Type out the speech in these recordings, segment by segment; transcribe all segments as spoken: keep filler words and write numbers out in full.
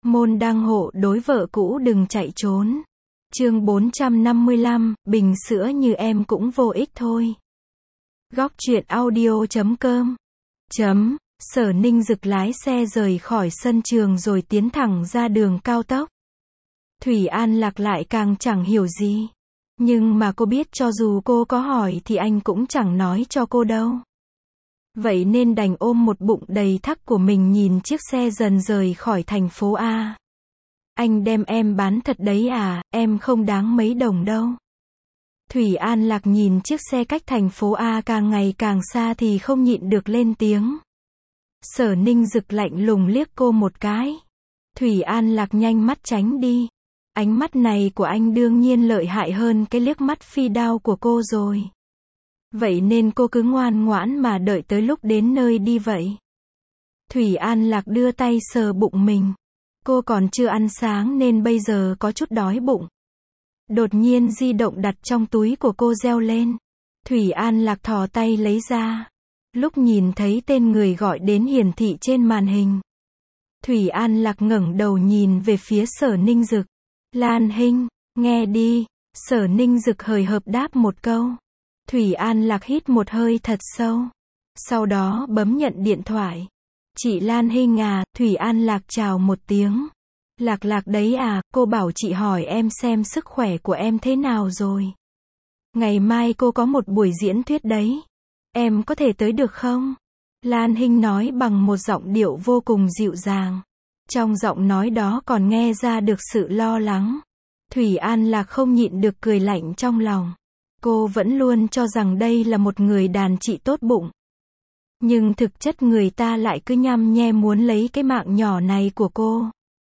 Môn đăng hộ đối vợ cũ đừng chạy trốn. Chương bốn trăm năm mươi lăm, bình sữa như em cũng vô ích thôi. Góc truyện audio chấm com. Chấm, Sở Ninh Dực lái xe rời khỏi sân trường rồi tiến thẳng ra đường cao tốc. Thủy An Lạc lại càng chẳng hiểu gì. Nhưng mà cô biết cho dù cô có hỏi thì anh cũng chẳng nói cho cô đâu. Vậy nên đành ôm một bụng đầy thắc của mình nhìn chiếc xe dần rời khỏi thành phố A. Anh đem em bán thật đấy à, em không đáng mấy đồng đâu. Thủy An Lạc nhìn chiếc xe cách thành phố A càng ngày càng xa thì không nhịn được lên tiếng. Sở Ninh Dực lạnh lùng liếc cô một cái. Thủy An Lạc nhanh mắt tránh đi. Ánh mắt này của anh đương nhiên lợi hại hơn cái liếc mắt phi đao của cô rồi. Vậy nên cô cứ ngoan ngoãn mà đợi tới lúc đến nơi đi vậy. Thủy An Lạc đưa tay sờ bụng mình. Cô còn chưa ăn sáng nên bây giờ có chút đói bụng. Đột nhiên di động đặt trong túi của cô reo lên. Thủy An Lạc thò tay lấy ra. Lúc nhìn thấy tên người gọi đến hiển thị trên màn hình. Thủy An Lạc ngẩng đầu nhìn về phía Sở Ninh Dực. Lan Hinh, nghe đi. Sở Ninh Dực hời hợt đáp một câu. Thủy An Lạc hít một hơi thật sâu. Sau đó bấm nhận điện thoại. Chị Lan Hinh à, Thủy An Lạc chào một tiếng. Lạc Lạc đấy à, cô bảo chị hỏi em xem sức khỏe của em thế nào rồi. Ngày mai cô có một buổi diễn thuyết đấy. Em có thể tới được không? Lan Hinh nói bằng một giọng điệu vô cùng dịu dàng. Trong giọng nói đó còn nghe ra được sự lo lắng. Thủy An Lạc không nhịn được cười lạnh trong lòng. Cô vẫn luôn cho rằng đây là một người đàn chị tốt bụng. Nhưng thực chất người ta lại cứ nhăm nhe muốn lấy cái mạng nhỏ này của cô.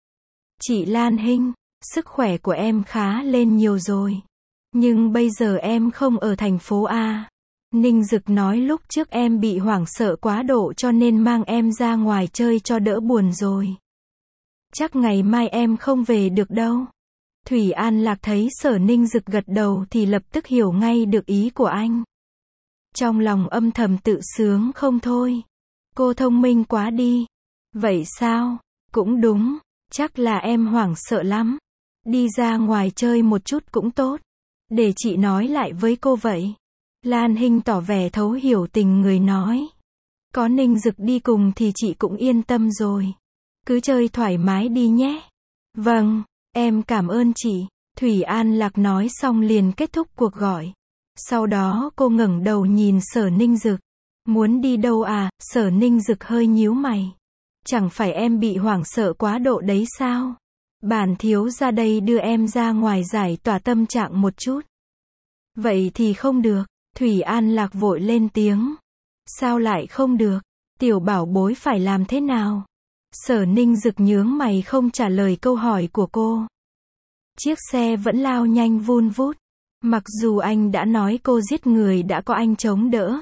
Chị Lan Hinh, sức khỏe của em khá lên nhiều rồi. Nhưng bây giờ em không ở thành phố A. Ninh Dực nói lúc trước em bị hoảng sợ quá độ cho nên mang em ra ngoài chơi cho đỡ buồn rồi. Chắc ngày mai em không về được đâu. Thủy An Lạc thấy Sở Ninh Dực gật đầu thì lập tức hiểu ngay được ý của anh. Trong lòng âm thầm tự sướng không thôi. Cô thông minh quá đi. Vậy sao? Cũng đúng. Chắc là em hoảng sợ lắm. Đi ra ngoài chơi một chút cũng tốt. Để chị nói lại với cô vậy. Lan Hinh tỏ vẻ thấu hiểu tình người nói. Có Ninh Dực đi cùng thì chị cũng yên tâm rồi. Cứ chơi thoải mái đi nhé. Vâng, em cảm ơn chị. Thủy An Lạc nói xong liền kết thúc cuộc gọi. Sau đó cô ngẩng đầu nhìn Sở Ninh Dực. Muốn đi đâu à? Sở Ninh Dực hơi nhíu mày. Chẳng phải em bị hoảng sợ quá độ đấy sao? Bản thiếu ra đây đưa em ra ngoài giải tỏa tâm trạng một chút. Vậy thì không được. Thủy An Lạc vội lên tiếng. Sao lại không được? Tiểu bảo bối phải làm thế nào? Sở Ninh Dực nhướng mày không trả lời câu hỏi của cô. Chiếc xe vẫn lao nhanh vun vút. Mặc dù anh đã nói cô giết người đã có anh chống đỡ.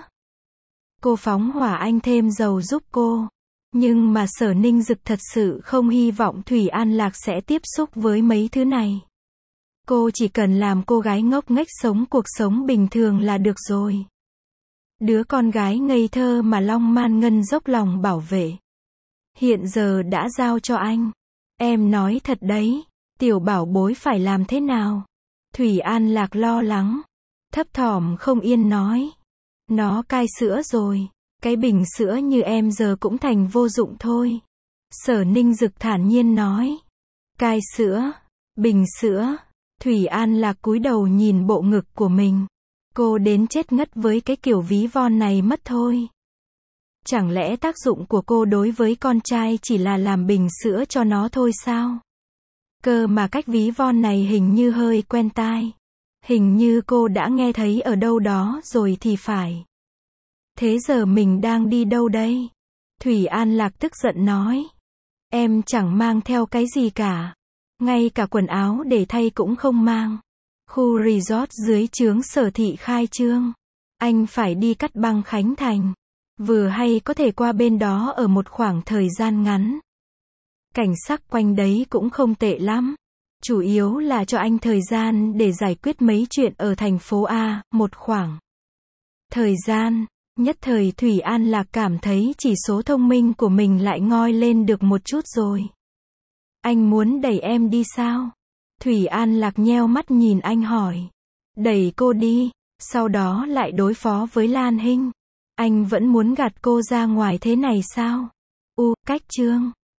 Cô phóng hỏa anh thêm dầu giúp cô. Nhưng mà Sở Ninh Dực thật sự không hy vọng Thủy An Lạc sẽ tiếp xúc với mấy thứ này. Cô chỉ cần làm cô gái ngốc nghếch sống cuộc sống bình thường là được rồi. Đứa con gái ngây thơ mà Long Man Ngân dốc lòng bảo vệ. Hiện giờ đã giao cho anh. Em nói thật đấy, tiểu bảo bối phải làm thế nào? Thủy An Lạc lo lắng. Thấp thỏm không yên nói. Nó cai sữa rồi. Cái bình sữa như em giờ cũng thành vô dụng thôi. Sở Ninh Dực thản nhiên nói. Cai sữa, bình sữa. Thủy An Lạc cúi đầu nhìn bộ ngực của mình. Cô đến chết ngất với cái kiểu ví von này mất thôi. Chẳng lẽ tác dụng của cô đối với con trai chỉ là làm bình sữa cho nó thôi sao? Cơ mà cách ví von này hình như hơi quen tai. Hình như cô đã nghe thấy ở đâu đó rồi thì phải. Thế giờ mình đang đi đâu đây? Thủy An Lạc tức giận nói. Em chẳng mang theo cái gì cả. Ngay cả quần áo để thay cũng không mang. Khu resort dưới trướng Sở thị khai trương. Anh phải đi Cát Băng Khánh Thành. Vừa hay có thể qua bên đó ở một khoảng thời gian ngắn. Cảnh sắc quanh đấy cũng không tệ lắm. Chủ yếu là cho anh thời gian để giải quyết mấy chuyện ở thành phố A, một khoảng thời gian. Nhất thời Thủy An Lạc cảm thấy chỉ số thông minh của mình lại ngoi lên được một chút rồi. Anh muốn đẩy em đi sao? Thủy An Lạc nheo mắt nhìn anh hỏi. Đẩy cô đi, sau đó lại đối phó với Lan Hinh. Anh vẫn muốn gạt cô ra ngoài thế này sao? U, cách chương.